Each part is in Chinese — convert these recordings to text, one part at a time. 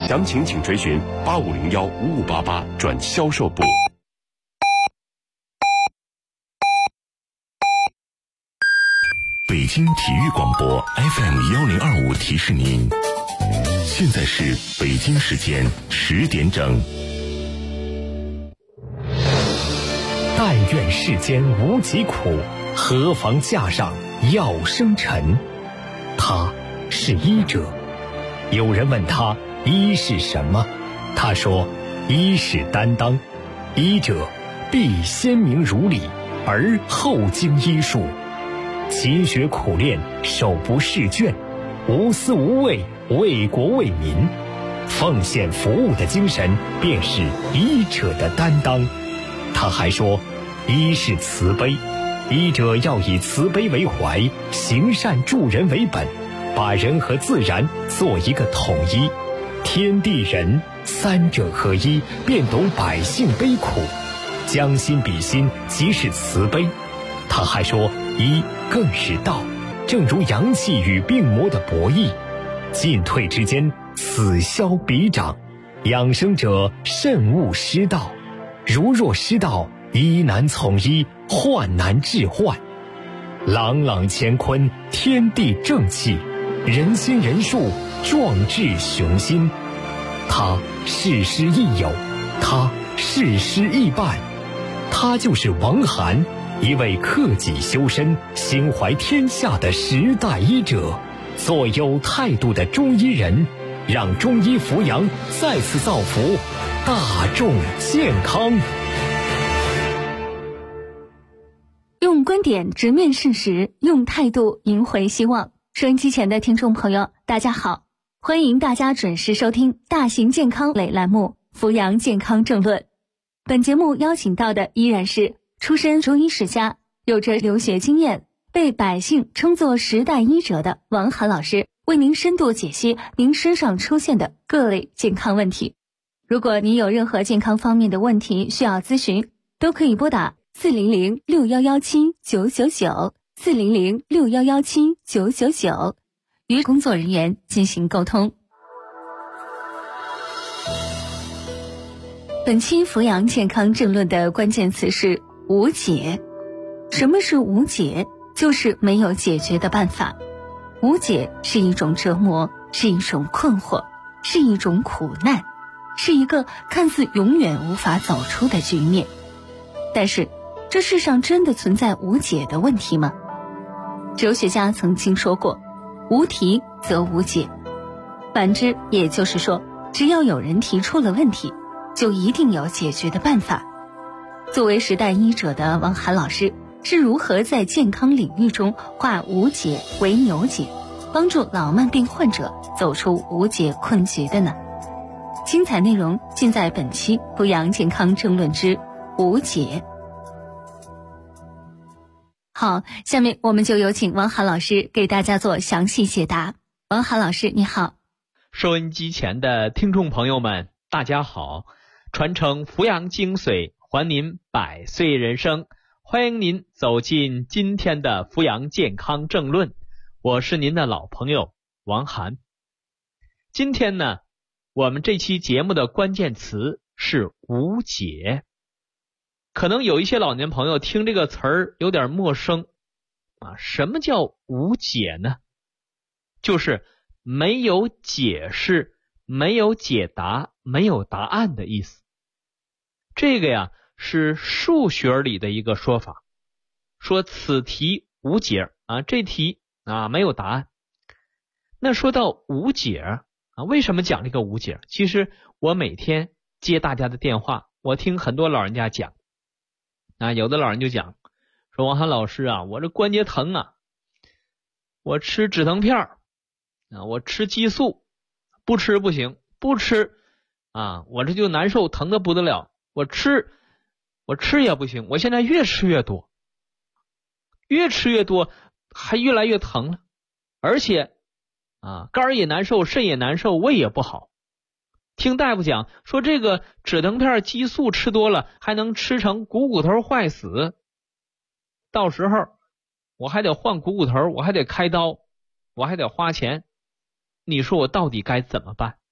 详情请垂询8501-5588转销售部。北京体育广播 FM1025 提示您，现在是北京时间10点整。 但愿世间无疾苦，何妨架上药生尘。他是医者。有人问他医是什么，他说医是担当，医者必先明如理，而后经医术，勤学苦练，手不释卷，无私无畏，为国为民，奉献服务的精神便是医者的担当。他还说医是慈悲，医者要以慈悲为怀，行善助人为本，把人和自然做一个统一，天地人三者合一，便懂百姓悲苦，将心比心，即是慈悲。他还说医更是道，正如阳气与病魔的博弈，进退之间，此消彼长，养生者慎勿失道，如若失道，医难从医，患难治患。朗朗乾坤，天地正气，人心人术，壮志雄心。他事师亦友，他事师亦伴，他就是王涵，一位克己修身、心怀天下的时代医者，做有态度的中医人，让中医扶阳再次造福大众健康。 用观点直面事实，用态度赢回希望。收音机前的听众朋友，大家好，欢迎大家准时收听大型健康类栏目《扶阳健康政论》。本节目邀请到的依然是出身中医世家，有着留学经验，被百姓称作时代医者的王涵老师，为您深度解析您身上出现的各类健康问题。如果您有任何健康方面的问题需要咨询，都可以拨打400-6117-999 400-6117-999与工作人员进行沟通。本期扶阳健康政论的关键词是无解。什么是无解？就是没有解决的办法。无解是一种折磨，是一种困惑，是一种苦难，是一个看似永远无法走出的局面。但是这世上真的存在无解的问题吗？哲学家曾经说过，无题则无解。反之，也就是说，只要有人提出了问题，就一定有解决的办法。作为时代医者的王涵老师，是如何在健康领域中化无解为有解，帮助老慢病患者走出无解困局的呢？精彩内容尽在本期扶阳健康政论之无解。好，下面我们就有请王涵老师给大家做详细解答。王涵老师，你好。 收音机前的听众朋友们，大家好。传承扶阳精髓，还您百岁人生，欢迎您走进今天的扶阳健康政论，我是您的老朋友王涵。今天呢，我们这期节目的关键词是无解。可能有一些老年朋友听这个词儿有点陌生啊，什么叫无解呢？就是没有解释、没有解答、没有答案的意思。这个呀是数学里的一个说法，说此题无解啊，这题啊没有答案。那说到无解啊，为什么讲这个无解？其实我每天接大家的电话，我听很多老人家讲啊，有的老人就讲说，王涵老师啊，我这关节疼啊，我吃止疼片啊，我吃激素，不吃不行，不吃啊，我这就难受，疼得不得了。我吃也不行，我现在越吃越多，越吃越多，还越来越疼了，而且啊，肝也难受，肾也难受，胃也不好。听大夫讲说，这个止疼片激素吃多了，还能吃成股头坏死，到时候我还得换股头，我还得开刀，我还得花钱，你说我到底该怎么办？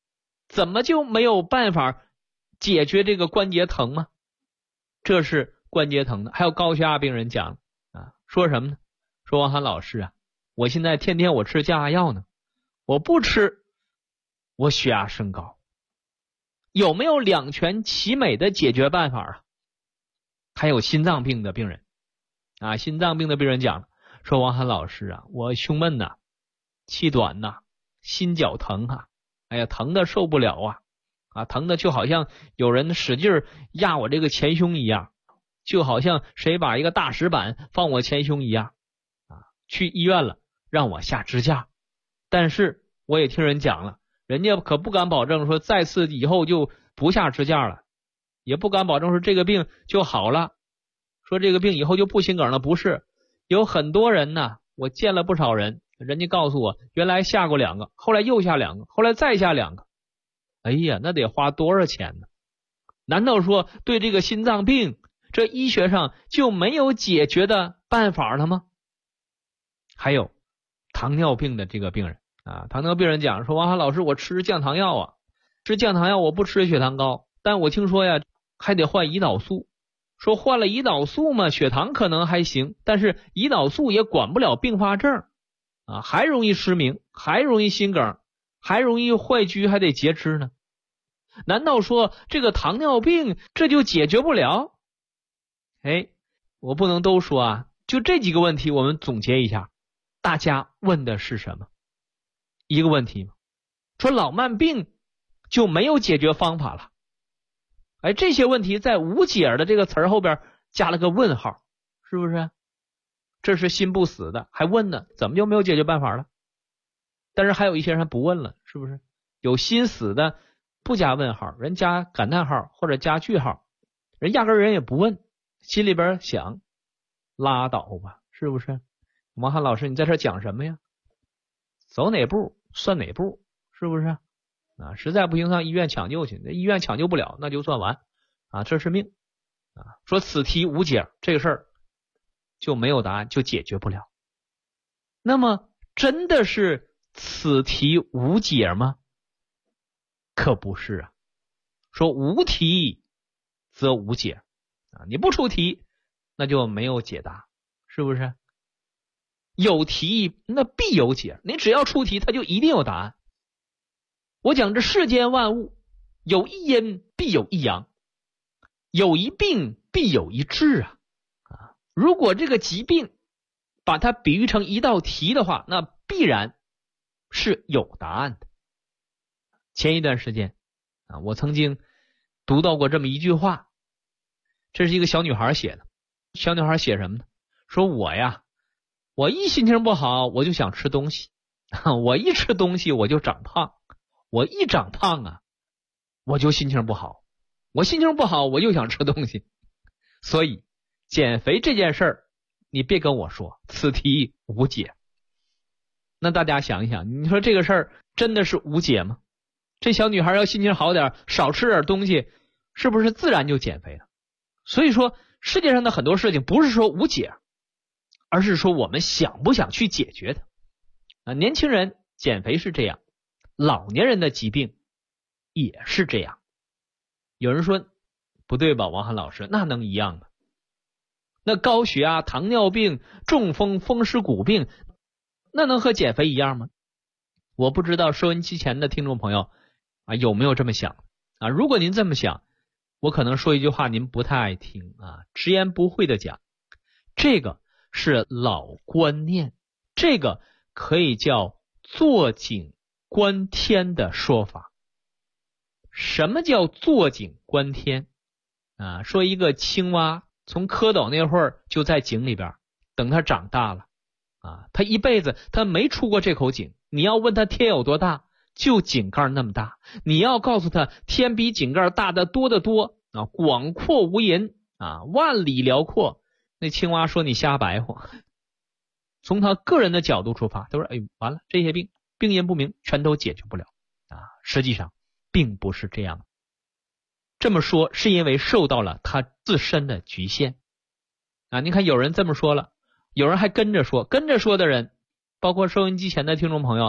怎么就没有办法解决这个关节疼吗？这是关节疼的。还有高血压病人讲啊，说什么呢？说王涵老师啊，我现在天天我吃降压药呢，我不吃我血压升高。有没有两全其美的解决办法啊？还有心脏病的病人啊，心脏病的病人讲说王涵老师啊，我胸闷呐，气短呐，心绞疼啊，哎呀，疼的受不了啊，疼的就好像有人使劲压我这个前胸一样，就好像谁把一个大石板放我前胸一样啊。去医院了，让我下支架，但是我也听人讲了，人家可不敢保证说再次以后就不下支架了，也不敢保证说这个病就好了，说这个病以后就不心梗了。不是，有很多人呢，我见了不少人，人家告诉我原来下过2个，后来又下2个，后来再下2个。哎呀，那得花多少钱呢？难道说对这个心脏病，这医学上就没有解决的办法了吗？还有糖尿病的这个病人啊，糖尿病人讲说王涵老师，我吃降糖药啊，吃降糖药我不吃血糖高，但我听说呀还得换胰岛素，说换了胰岛素嘛，血糖可能还行，但是胰岛素也管不了并发症啊，还容易失明，还容易心梗，还容易坏疽，还得截肢呢。难道说这个糖尿病这就解决不了？哎，我不能都说啊，就这几个问题我们总结一下，大家问的是什么？一个问题嘛，说老慢病就没有解决方法了。哎，这些问题在无解的这个词儿后边加了个问号，是不是？这是心不死的，还问呢，怎么就没有解决办法了？但是还有一些人不问了，是不是？有心死的不加问号，人加感叹号或者加句号，人压根人也不问，心里边想拉倒吧，是不是？王涵老师，你在这讲什么呀？走哪步算哪步，是不是？啊，实在不行上医院抢救去，那医院抢救不了，那就算完啊，这是命啊。说此题无解，这个事儿就没有答案，就解决不了。那么真的是此题无解吗？可不是啊。说无题则无解啊，你不出题那就没有解答，是不是？有题那必有解，你只要出题它就一定有答案。我讲这世间万物，有一阴必有一阳，有一病必有一治啊！如果这个疾病把它比喻成一道题的话，那必然是有答案的。前一段时间啊，我曾经读到过这么一句话，这是一个小女孩写的。小女孩写什么呢？说我一心情不好我就想吃东西，我一吃东西我就长胖，我一长胖啊我就心情不好，我心情不好我又想吃东西。所以减肥这件事儿你别跟我说此题无解。那大家想一想，你说这个事儿真的是无解吗？这小女孩要心情好点，少吃点东西，是不是自然就减肥了？所以说世界上的很多事情不是说无解，而是说我们想不想去解决它。年轻人减肥是这样，老年人的疾病也是这样。有人说不对吧，王涵老师，那能一样吗？那高血压、糖尿病、中风、风湿骨病，那能和减肥一样吗？我不知道收音机前的听众朋友啊有没有这么想啊？如果您这么想，我可能说一句话您不太爱听啊，直言不讳的讲，这个是老观念，这个可以叫坐井观天的说法。什么叫坐井观天啊？说一个青蛙从蝌蚪那会儿就在井里边，等它长大了啊，它一辈子它没出过这口井。你要问它天有多大，就井盖那么大。你要告诉它天比井盖大得多得多啊，广阔无垠啊，万里辽阔。那青蛙说你瞎白话。从他个人的角度出发，他说哎，完了，这些病因不明，全都解决不了啊。实际上并不是这样。这么说是因为受到了他自身的局限啊。你看有人这么说了，有人还跟着说的人，包括收音机前的听众朋友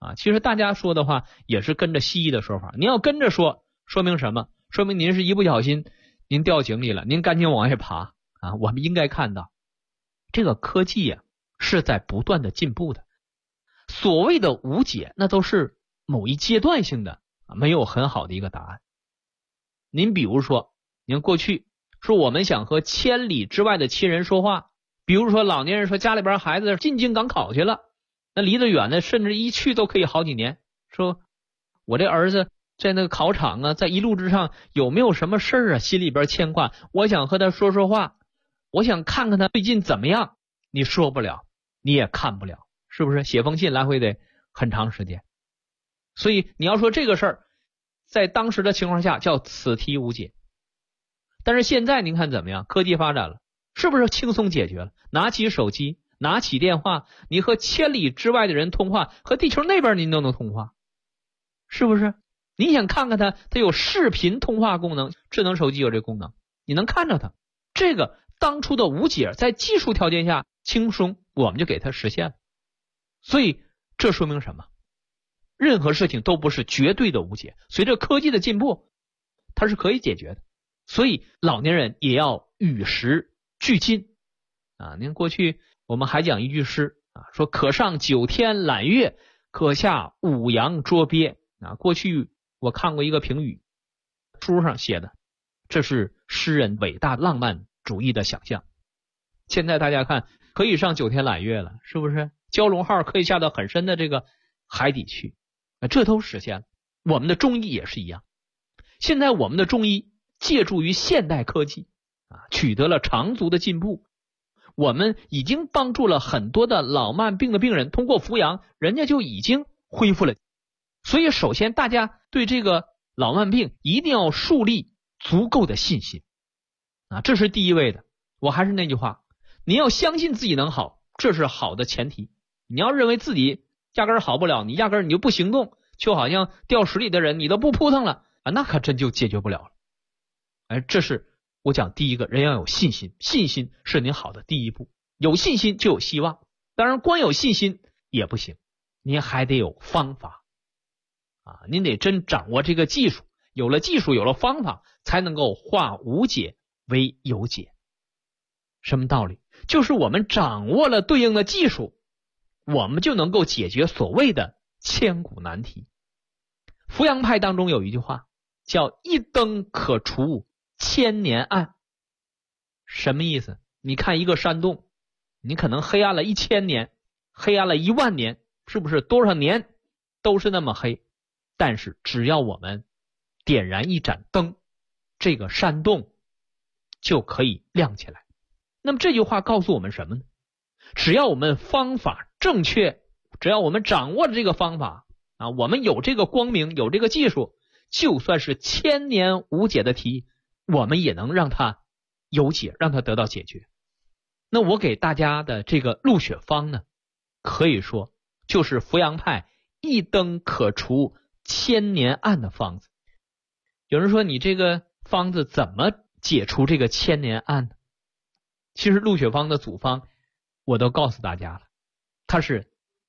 啊。其实大家说的话也是跟着西医的说法，您要跟着说，说明什么？说明您是一不小心您掉井里了，您赶紧往外爬啊。我们应该看到这个科技呀是在不断的进步的，所谓的无解那都是某一阶段性的，没有很好的一个答案。您比如说，您过去说我们想和千里之外的亲人说话，比如说老年人说家里边孩子进京赶考去了，那离得远的甚至一去都可以好几年，说我这儿子在那个考场啊，在一路之上有没有什么事儿啊，心里边牵挂，我想和他说说话，我想看看他最近怎么样，你说不了，你也看不了，是不是？写封信来回得很长时间。所以你要说这个事儿在当时的情况下叫此题无解，但是现在您看怎么样？科技发展了，是不是轻松解决了？拿起手机，拿起电话，你和千里之外的人通话，和地球那边您都能通话，是不是？你想看看它有视频通话功能，智能手机有这功能，你能看着它。这个当初的无解在技术条件下轻松，我们就给它实现了。所以这说明什么？任何事情都不是绝对的无解，随着科技的进步，它是可以解决的。所以老年人也要与时俱进啊！您过去我们还讲一句诗啊，说可上9天揽月，可下5洋捉鳖啊。过去我看过一个评语，书上写的，这是诗人伟大浪漫主义的想象。现在大家看，可以上9天揽月了，是不是？蛟龙号可以下到很深的这个海底去，这都实现了。我们的中医也是一样，现在我们的中医借助于现代科技啊，取得了长足的进步。我们已经帮助了很多的老慢病的病人，通过扶阳，人家就已经恢复了。所以首先大家对这个老慢病一定要树立足够的信心啊，这是第一位的。我还是那句话，你要相信自己能好，这是好的前提。你要认为自己压根儿好不了，你压根儿你就不行动，就好像掉水里的人你都不扑腾了啊，那可真就解决不了了。这是我讲第一个，人要有信心，信心是您好的第一步。有信心就有希望，当然光有信心也不行，您还得有方法啊，您得真掌握这个技术，有了技术有了方法，才能够化无解为有解。什么道理？就是我们掌握了对应的技术，我们就能够解决所谓的千古难题。扶阳派当中有一句话叫一灯可除千年暗，什么意思？你看一个山洞，你可能黑暗了1000年，黑暗了10000年，是不是多少年都是那么黑？但是只要我们点燃一盏灯，这个山洞就可以亮起来。那么这句话告诉我们什么呢？只要我们方法正确，只要我们掌握了这个方法啊，我们有这个光明，有这个技术，就算是1000年无解的题，我们也能让它有解，让它得到解决。那我给大家的这个入血方呢，可以说就是扶阳派一灯可除千年暗的方子。有人说你这个方子怎么解除这个千年暗呢？其实入血方的组方我都告诉大家了，它是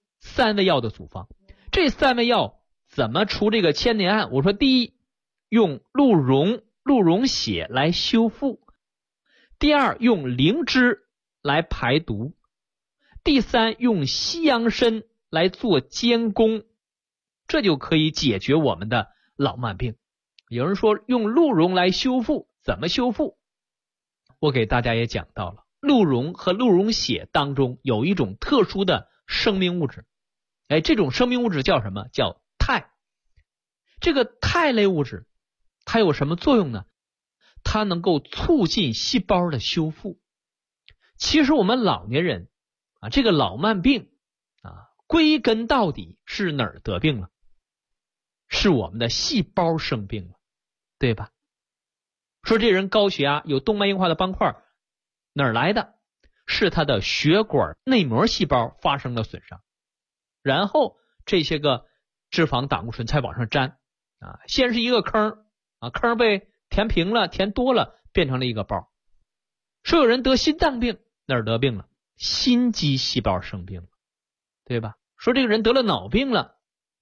3味药的组方。这3味药怎么除这个千年暗？我说第一，用鹿茸血来修复；第二，用灵芝来排毒；第三，用西洋参来做监工，这就可以解决我们的老慢病。有人说用鹿茸来修复，怎么修复？我给大家也讲到了，鹿茸和鹿茸血当中有一种特殊的生命物质，这种生命物质叫什么？叫肽。这个肽类物质它有什么作用呢？它能够促进细胞的修复。其实我们老年人啊，这个老慢病啊，归根到底是哪儿得病了？是我们的细胞生病了，对吧？说这人高血压有动脉硬化的斑块，哪儿来的？是他的血管内膜细胞发生了损伤，然后这些个脂肪胆固醇才往上粘啊，先是一个坑啊，坑被填平了，填多了，变成了一个包。说有人得心脏病，哪儿得病了？心肌细胞生病了，对吧？说这个人得了脑病了，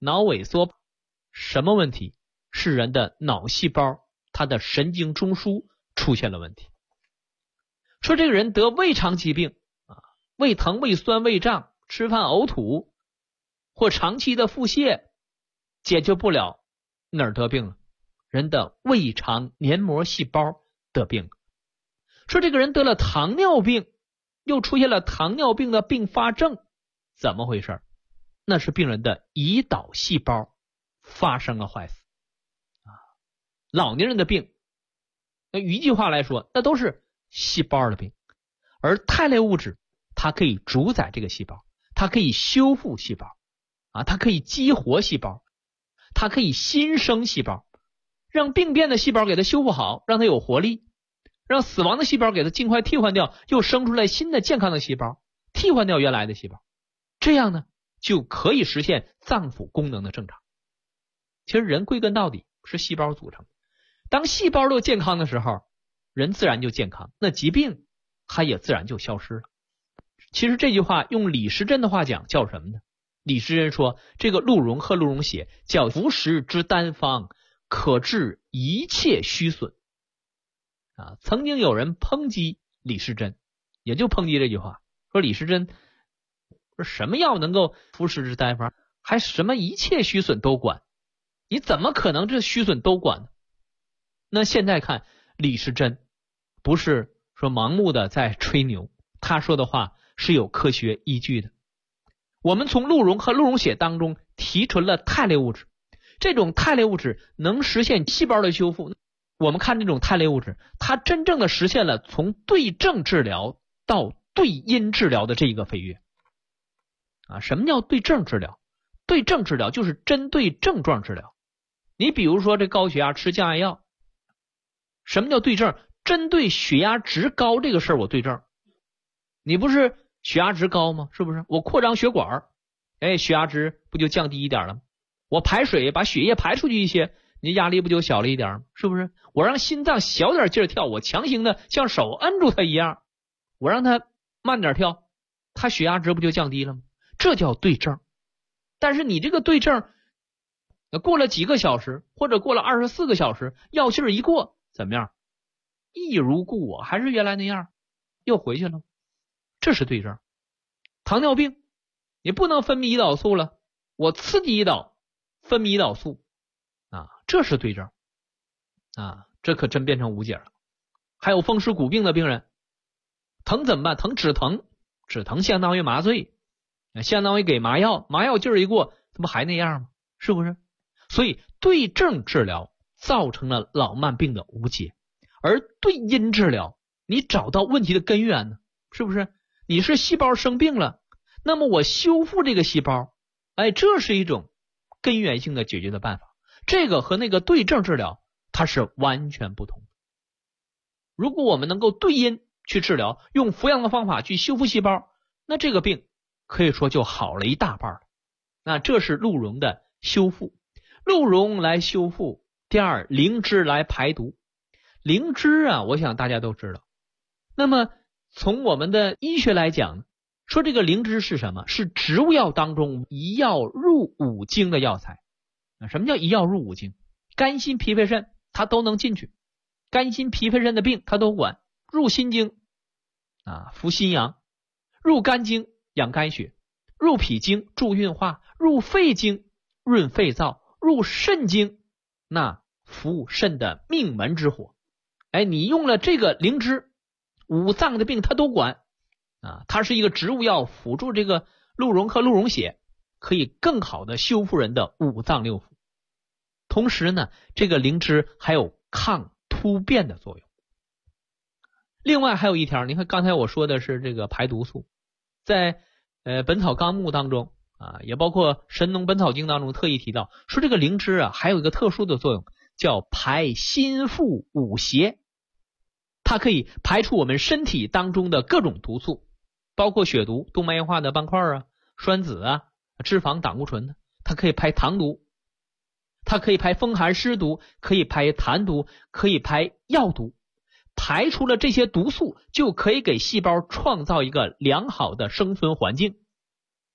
脑萎缩，什么问题？是人的脑细胞，它的神经中枢出现了问题。说这个人得胃肠疾病胃疼、胃酸、胃胀，吃饭呕吐，或长期的腹泻，解决不了，哪儿得病了？人的胃肠黏膜细胞得病。说这个人得了糖尿病，又出现了糖尿病的并发症，怎么回事？那是病人的胰岛细胞发生了坏死老年人的病，一句话来说，那都是细胞的病。而肽类物质它可以主宰这个细胞，它可以修复细胞它可以激活细胞，它可以新生细胞，让病变的细胞给它修复好，让它有活力，让死亡的细胞给它尽快替换掉，又生出来新的健康的细胞，替换掉原来的细胞，这样呢就可以实现脏腑功能的正常。其实人归根到底是细胞组成，当细胞都健康的时候，人自然就健康，那疾病它也自然就消失了。其实这句话用李时珍的话讲叫什么呢？李时珍说，这个鹿茸和鹿茸血叫服食之丹方，可治一切虚损曾经有人抨击李时珍，也就抨击这句话，说李时珍说什么药能够服食之丹方，还什么一切虚损都管，你怎么可能这虚损都管呢？那现在看李时珍不是说盲目的在吹牛，他说的话是有科学依据的。我们从鹿茸和鹿茸血当中提纯了肽类物质，这种肽类物质能实现细胞的修复。我们看这种肽类物质，它真正的实现了从对症治疗到对因治疗的这一个飞跃什么叫对症治疗？对症治疗就是针对症状治疗。你比如说这高血压吃降压药，什么叫对症？针对血压值高这个事儿我对症。你不是血压值高吗？是不是？我扩张血管血压值不就降低一点了吗？我排水把血液排出去一些，你压力不就小了一点吗？是不是？我让心脏小点劲儿跳，我强行的像手摁住它一样，我让它慢点跳，它血压值不就降低了吗？这叫对症。但是你这个对症过了几个小时，或者过了24个小时，药劲儿一过，怎么样？一如故我，还是原来那样，又回去了。这是对症。糖尿病你不能分泌胰岛素了，我刺激胰岛分泌胰岛素这是对症这可真变成无解了。还有风湿骨病的病人，疼怎么办？疼止疼，止疼相当于麻醉，相当于给麻药，麻药劲儿一过，这不还那样吗？是不是？所以对症治疗造成了老慢病的无解，而对因治疗你找到问题的根源呢，是不是？你是细胞生病了，那么我修复这个细胞，这是一种根源性的解决的办法。这个和那个对症治疗它是完全不同的。如果我们能够对因去治疗，用服药的方法去修复细胞，那这个病可以说就好了一大半了。那这是鹿茸的修复。鹿茸来修复。第二，灵芝来排毒。灵芝我想大家都知道。那么从我们的医学来讲，说这个灵芝是什么？是植物药当中一药入五经的药材。什么叫一药入五经？肝心脾肺肾它都能进去，肝心脾肺肾的病它都管。入心经扶心阳，入肝经养肝血，入脾经助运化，入肺经润肺燥，入肾经那扶肾的命门之火。你用了这个灵芝，五脏的病它都管它是一个植物药，辅助这个鹿茸和鹿茸血，可以更好的修复人的五脏六腑。同时呢，这个灵芝还有抗突变的作用。另外还有一条，你看刚才我说的是这个排毒素，在本草纲目当中也包括神农本草经当中特意提到，说这个灵芝还有一个特殊的作用，叫排心腹五邪。它可以排出我们身体当中的各种毒素，包括血毒、动脉硬化的斑块栓子脂肪胆固醇，它可以排糖毒，它可以排风寒湿毒，可以排痰毒，可以排药毒。排除了这些毒素，就可以给细胞创造一个良好的生存环境。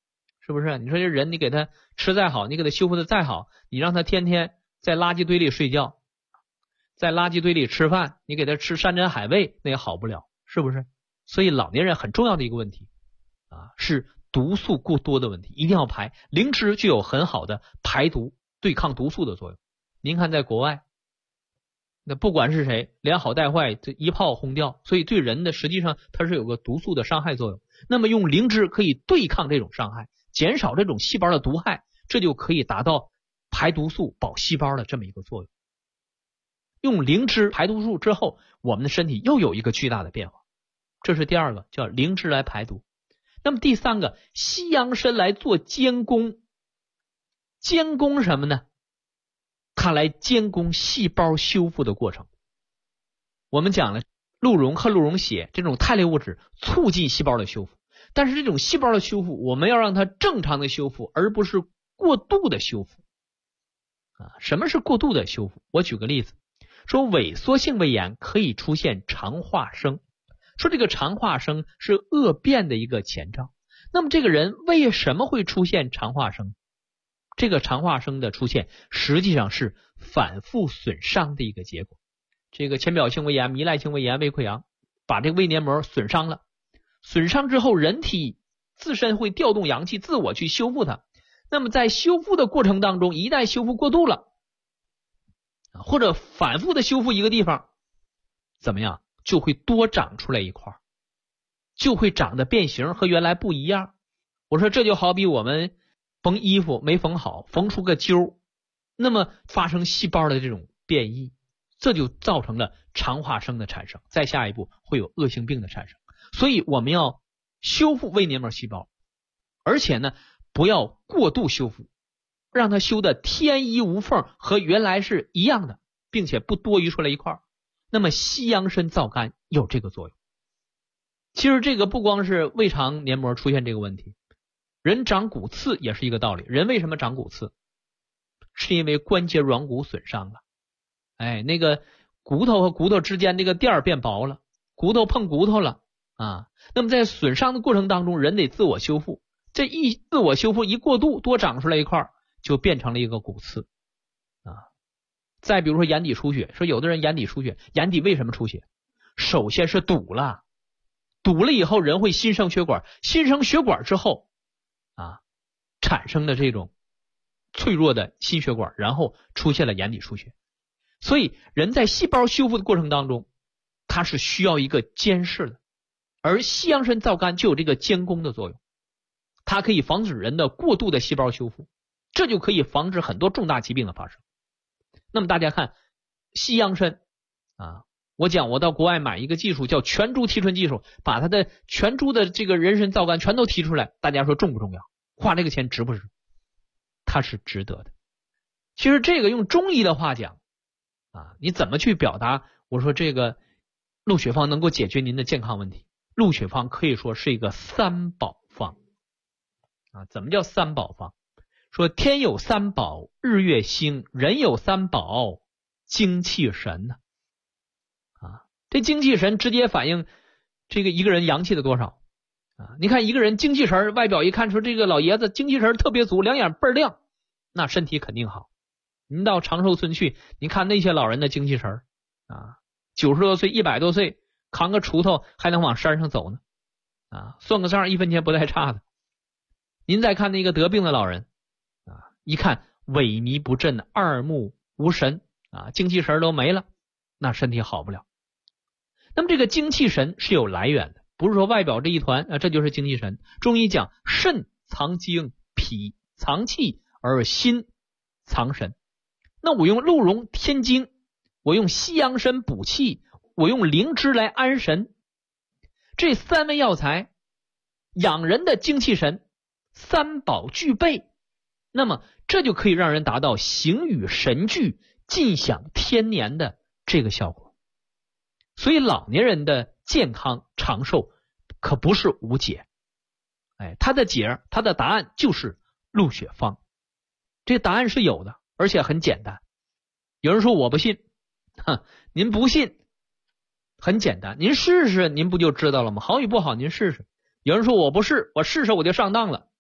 是不是？你说这人你给他吃再好，你给他修复的再好，你让他天天在垃圾堆里睡觉，在垃圾堆里吃饭，你给他吃山珍海味，那也好不了，是不是？所以老年人很重要的一个问题是毒素过多的问题，一定要排。灵芝具有很好的排毒、对抗毒素的作用。您看在国外，那不管是谁，连好带坏，这一炮轰掉，所以对人的实际上它是有个毒素的伤害作用。那么用灵芝可以对抗这种伤害，减少这种细胞的毒害，这就可以达到排毒素、保细胞的这么一个作用。用灵芝排毒素之后，我们的身体又有一个巨大的变化。这是第二个，叫灵芝来排毒。那么第三个，西洋参来做监工。监工什么呢？它来监工细胞修复的过程。我们讲了，鹿茸和鹿茸血这种肽类物质促进细胞的修复，但是这种细胞的修复，我们要让它正常的修复，而不是过度的修复。什么是过度的修复？我举个例子，说萎缩性胃炎可以出现肠化生，说这个肠化生是恶变的一个前兆。那么这个人为什么会出现肠化生？这个肠化生的出现实际上是反复损伤的一个结果。这个浅表性胃炎、糜烂性胃炎、胃溃疡把这个胃黏膜损伤了，损伤之后人体自身会调动阳气自我去修复它。那么在修复的过程当中，一旦修复过度了，或者反复的修复一个地方，怎么样？就会多长出来一块，就会长得变形，和原来不一样。我说这就好比我们缝衣服没缝好，缝出个揪，那么发生细胞的这种变异，这就造成了肠化生的产生，再下一步会有恶性病的产生。所以我们要修复胃黏膜细胞，而且呢不要过度修复，让它修的天衣无缝，和原来是一样的，并且不多余出来一块。那么西洋参皂苷有这个作用。其实这个不光是胃肠黏膜出现这个问题，人长骨刺也是一个道理。人为什么长骨刺？是因为关节软骨损伤了。那个骨头和骨头之间这个垫变薄了，骨头碰骨头了那么在损伤的过程当中，人得自我修复，这一自我修复一过度，多长出来一块，就变成了一个骨刺再比如说眼底出血，说有的人眼底出血，眼底为什么出血？首先是堵了以后人会新生血管，新生血管之后产生的这种脆弱的心血管，然后出现了眼底出血。所以人在细胞修复的过程当中，它是需要一个监视的，而西洋参皂苷就有这个监工的作用，它可以防止人的过度的细胞修复，这就可以防止很多重大疾病的发生。那么大家看西洋参我到国外买一个技术叫全株提纯技术，把它的全株的这个人参皂苷全都提出来，大家说重不重要？花这个钱值不值？它是值得的。其实这个用中医的话讲你怎么去表达？我说这个鹿血方能够解决您的健康问题，鹿血方可以说是一个三宝方怎么叫三宝方？说天有三宝，日月星；人有三宝，精气神这精气神直接反映这个一个人阳气的多少你看一个人精气神，外表一看出这个老爷子精气神特别足，两眼倍儿亮，那身体肯定好。您到长寿村去，你看那些老人的精气神90多岁、100多岁，扛个锄头还能往山上走呢算个账1分钱不带差的。您再看那个得病的老人一看萎靡不振，二目无神精气神都没了，那身体好不了。那么这个精气神是有来源的，不是说外表这一团这就是精气神。中医讲肾藏精，脾藏气，而心藏神。那我用鹿茸添精，我用西洋参补气，我用灵芝来安神，这三味药材养人的精气神三宝具备，那么这就可以让人达到形与神俱，尽享天年的这个效果。所以老年人的健康长寿可不是无解，他的解，他的答案就是鹿血方。这答案是有的，而且很简单。有人说我不信，您不信很简单，您试试您不就知道了吗？好与不好您试试。有人说我不试，我试试我就上当了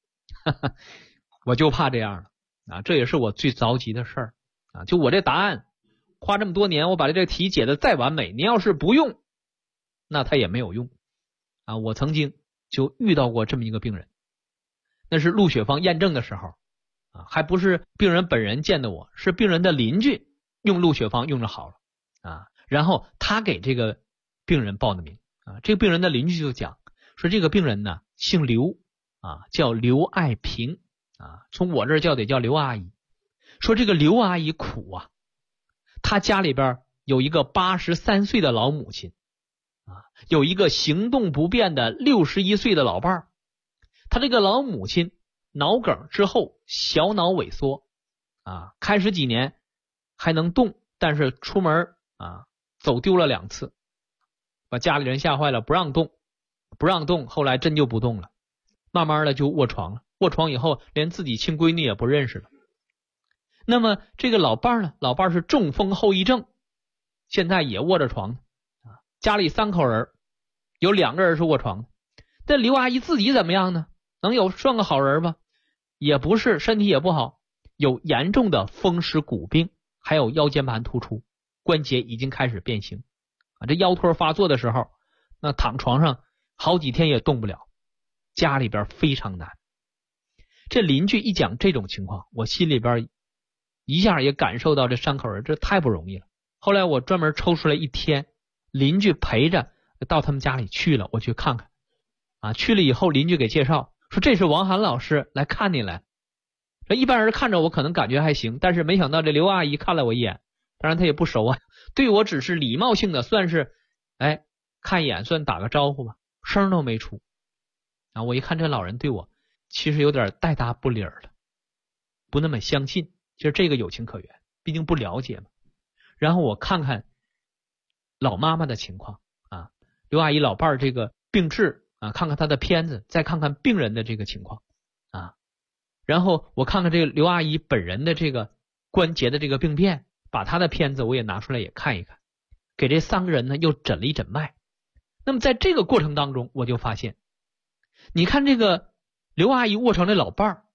我就怕这样了啊，这也是我最着急的事儿啊。就我这答案花这么多年，我把这个题解的再完美，你要是不用，那它也没有用啊。我曾经就遇到过这么一个病人，那是录血方验证的时候啊，还不是病人本人见的我，是病人的邻居用录血方用着好了啊，然后他给这个病人报的名啊，这个病人的邻居就讲说这个病人呢姓刘啊，叫刘爱萍啊，从我这儿叫得叫刘阿姨。说这个刘阿姨苦啊，她家里边有一个83岁的老母亲啊，有一个行动不便的61岁的老伴儿。她这个老母亲脑梗之后小脑萎缩啊，开始几年还能动，但是出门啊走丢了2次，把家里人吓坏了，不让动，后来真就不动了，慢慢的就卧床了，卧床以后连自己亲闺女也不认识了。那么这个老伴呢，老伴是中风后遗症，现在也卧着床啊，家里3口人，有2个人是卧床的。这刘阿姨自己怎么样呢？能算个好人吧？也不是，身体也不好，有严重的风湿骨病，还有腰间盘突出，关节已经开始变形啊。这腰托发作的时候，那躺床上好几天也动不了，家里边非常难。这邻居一讲这种情况，我心里边一下也感受到这3口人这太不容易了。后来我专门抽出来1天，邻居陪着到他们家里去了，我去看看啊。去了以后，邻居给介绍说这是王涵老师来看你来。这一般人看着我可能感觉还行，但是没想到这刘阿姨看了我一眼，当然她也不熟啊，对我只是礼貌性的算是看一眼，算打个招呼吧，声都没出啊。我一看这老人对我其实有点带答不理了，不那么相信。其实这个有情可原，毕竟不了解嘛。然后我看看老妈妈的情况啊，刘阿姨老伴儿这个病治啊，看看她的片子，再看看病人的这个情况啊，然后我看看这个刘阿姨本人的这个关节的这个病变，把她的片子我也拿出来也看一看，给这3个人呢又诊了一诊脉。那么在这个过程当中，我就发现，你看这个刘阿姨卧床的老伴儿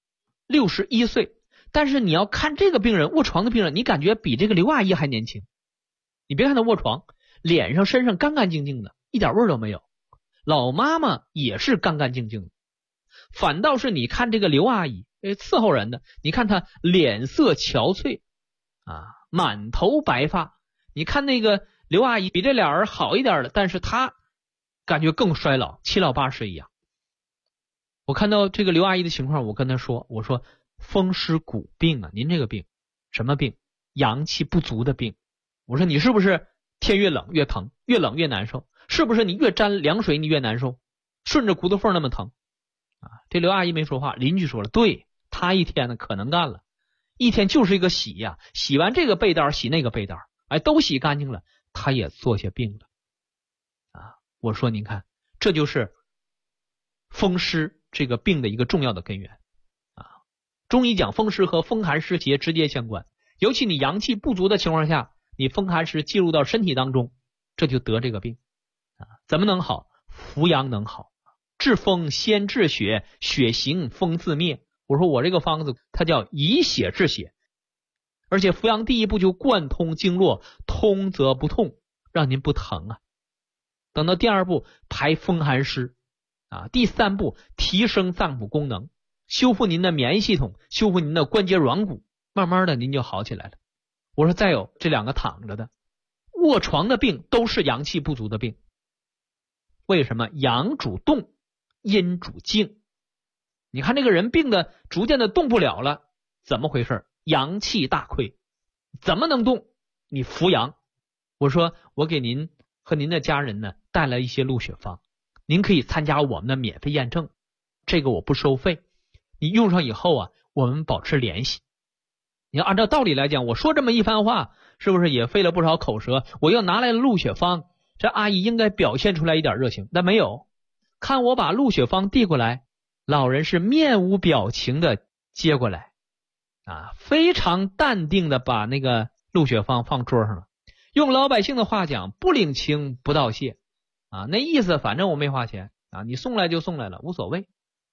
61岁，但是你要看这个病人卧床的病人，你感觉比这个刘阿姨还年轻。你别看他卧床，脸上身上干干净净的，一点味儿都没有。老妈妈也是干干净净的，反倒是你看这个刘阿姨伺候人的，你看她脸色憔悴啊，满头白发。你看那个刘阿姨比这俩人好一点的，但是她感觉更衰老，7老80一样。我看到这个刘阿姨的情况，我跟她说，我说风湿骨病啊，您这个病什么病？阳气不足的病。我说你是不是天越冷越疼，越冷越难受？是不是你越沾凉水你越难受？顺着骨头缝那么疼啊？这刘阿姨没说话，邻居说了，对，她一天呢可能干了，一天就是一个洗呀，洗完这个被单洗那个被单，都洗干净了，她也坐下病了啊。我说您看，这就是风湿这个病的一个重要的根源。中医讲风湿和风寒湿邪直接相关，尤其你阳气不足的情况下，你风寒湿进入到身体当中，这就得这个病啊。怎么能好？扶阳能好，治风先治血，血行风自灭。我说我这个方子它叫以血治血，而且扶阳第一步就贯通经络，通则不痛，让您不疼啊。等到第2步排风寒湿啊，第3步提升脏腑功能，修复您的免疫系统，修复您的关节软骨，慢慢的您就好起来了。我说再有这2个躺着的卧床的病都是阳气不足的病。为什么？阳主动，阴主静。你看这个人病的逐渐的动不了了，怎么回事？阳气大亏，怎么能动？你扶阳。我说我给您和您的家人呢带来一些录血方，您可以参加我们的免费验证，这个我不收费，你用上以后啊，我们保持联系。你要按照道理来讲，我说这么一番话，是不是也费了不少口舌？我又拿来了录血方，这阿姨应该表现出来一点热情，但没有。看我把录血方递过来，老人是面无表情的接过来啊，非常淡定的把那个录血方放桌上了。用老百姓的话讲，不领情不道谢啊，那意思反正我没花钱啊，你送来就送来了，无所谓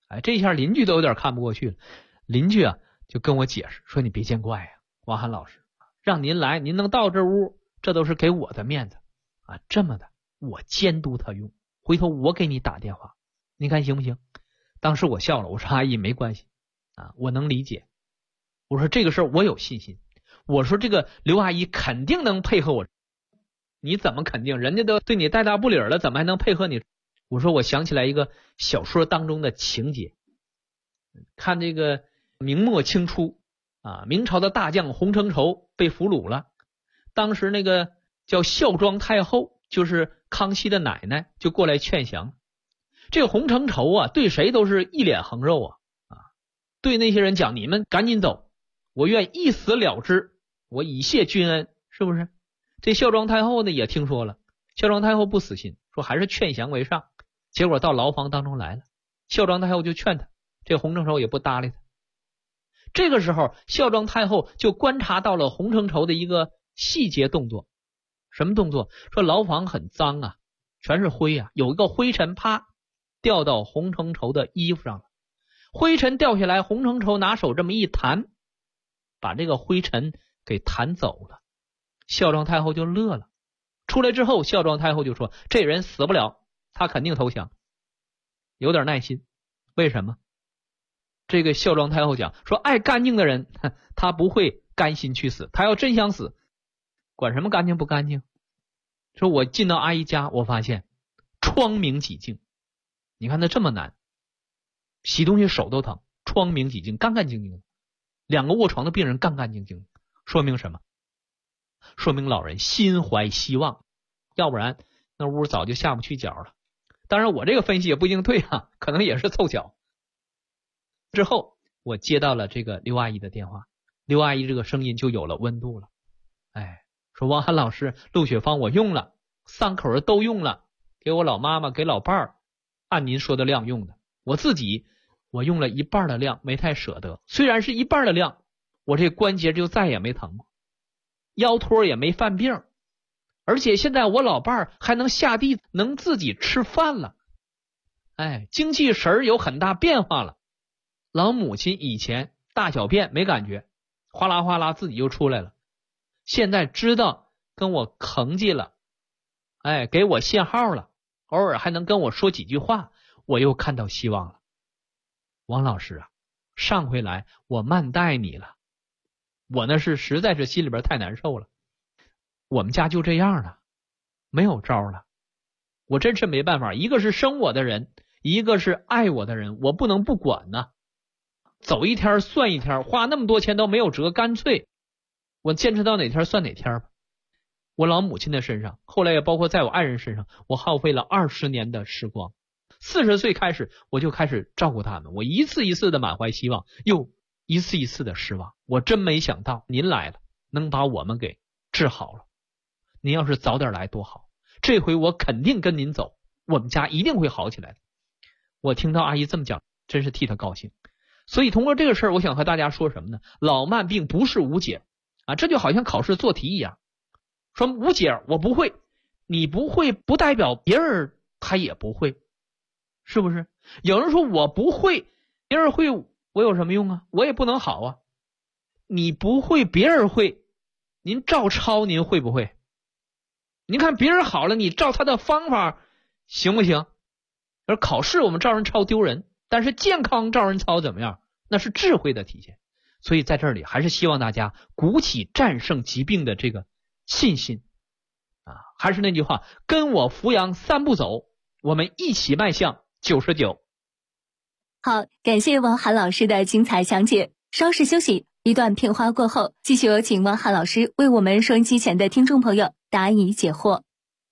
哎，这下邻居都有点看不过去了。邻居啊就跟我解释说，你别见怪呀，王涵老师，让您来，您能到这屋，这都是给我的面子啊。这么的，我监督他用，回头我给你打电话，你看行不行？当时我笑了，我说阿姨没关系啊，我能理解。我说这个事儿我有信心，我说这个刘阿姨肯定能配合我。你怎么肯定？人家都对你带大不理了，怎么还能配合你？我说我想起来一个小说当中的情节，看这个明末清初啊，明朝的大将洪承畴被俘虏了，当时那个叫孝庄太后，就是康熙的奶奶，就过来劝降。这个洪承畴啊，对谁都是一脸横肉啊，对那些人讲，你们赶紧走，我愿一死了之，我以谢君恩，是不是？这孝庄太后呢也听说了，孝庄太后不死心，说还是劝降为上。结果到牢房当中来了，孝庄太后就劝他，这洪承畴也不搭理他。这个时候孝庄太后就观察到了洪承畴的一个细节动作。什么动作？说牢房很脏啊，全是灰啊，有一个灰尘啪掉到洪承畴的衣服上了，灰尘掉下来，洪承畴拿手这么一弹，把这个灰尘给弹走了。孝庄太后就乐了，出来之后孝庄太后就说，这人死不了，他肯定投降。有点耐心，为什么？这个孝庄太后讲说，爱干净的人他不会甘心去死，他要真想死，管什么干净不干净。说我进到阿姨家，我发现窗明几净，你看他这么难，洗东西手都疼，窗明几净，干干净净的，两个卧床的病人干干净净，说明什么？说明老人心怀希望，要不然那屋早就下不去脚了。当然我这个分析也不一定对啊，可能也是凑巧。之后我接到了这个刘阿姨的电话，刘阿姨这个声音就有了温度了。哎，说王涵老师，鹿血芳我用了，3口人都用了，给我老妈妈给老伴儿按您说的量用的，我自己我用了1半的量，没太舍得，虽然是1半的量，我这关节就再也没疼过，腰托也没犯病，而且现在我老伴儿还能下地，能自己吃饭了，哎，精气神有很大变化了。老母亲以前大小便没感觉，哗啦哗啦自己就出来了，现在知道跟我吭叽了，哎，给我信号了，偶尔还能跟我说几句话，我又看到希望了。王老师啊，上回来我慢待你了，我那是实在是心里边太难受了，我们家就这样了，没有招了，我真是没办法，一个是生我的人，一个是爱我的人，我不能不管呢。走一天算一天，花那么多钱都没有辙，干脆我坚持到哪天算哪天吧。我老母亲的身上，后来也包括在我爱人身上，我耗费了20年的时光。40岁开始我就开始照顾他们，我一次一次的满怀希望，又一次一次的失望。我真没想到您来了，能把我们给治好了。您要是早点来多好，这回我肯定跟您走，我们家一定会好起来的。我听到阿姨这么讲，真是替她高兴。所以通过这个事儿，我想和大家说什么呢？老慢病不是无解啊，这就好像考试做题一样，说无解我不会，你不会不代表别人他也不会，是不是？有人说我不会，别人会，我有什么用啊？我也不能好啊。你不会别人会，您照抄您会不会？您看别人好了，你照他的方法行不行？而考试我们照人抄丢人，但是健康照人抄怎么样？那是智慧的体现。所以在这里还是希望大家鼓起战胜疾病的这个信心啊！还是那句话，跟我扶阳3步走，我们一起迈向99。 好，感谢王涵老师的精彩讲解。稍事休息，一段片花过后，继续有请王涵老师为我们收音机前的听众朋友答疑解惑。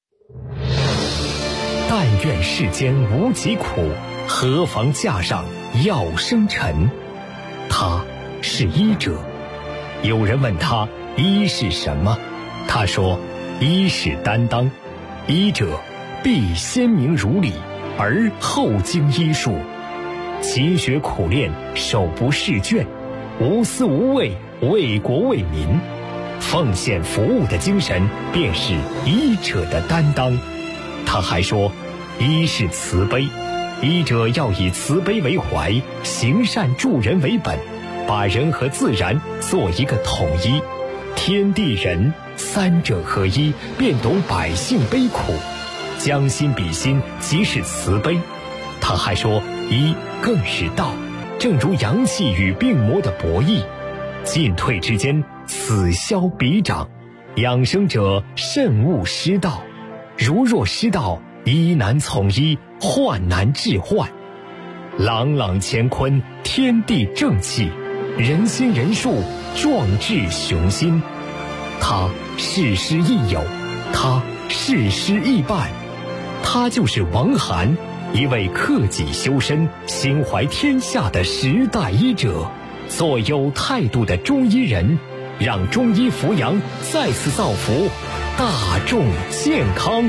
但愿世间无疾苦，何妨架上药生尘。他是医者，有人问他医是什么，他说医是担当，医者必先明如理，而后经医术，勤学苦练，手不释卷，无私无畏，为国为民，奉献服务的精神便是医者的担当。他还说医是慈悲， 医者要以慈悲为怀，行善助人为本，把人和自然做一个统一，天地人三者合一，便懂百姓悲苦，将心比心，即是慈悲。他还说，医更是道，正如阳气与病魔的博弈，进退之间，此消彼长，养生者慎勿失道，如若失道，医难从医，患难治患。朗朗乾坤，天地正气，人心人术，壮志雄心。他事师亦友，他事师亦伴，他就是王涵，一位克己修身、心怀天下的时代医者，做有态度的中医人，让中医扶阳再次造福大众健康。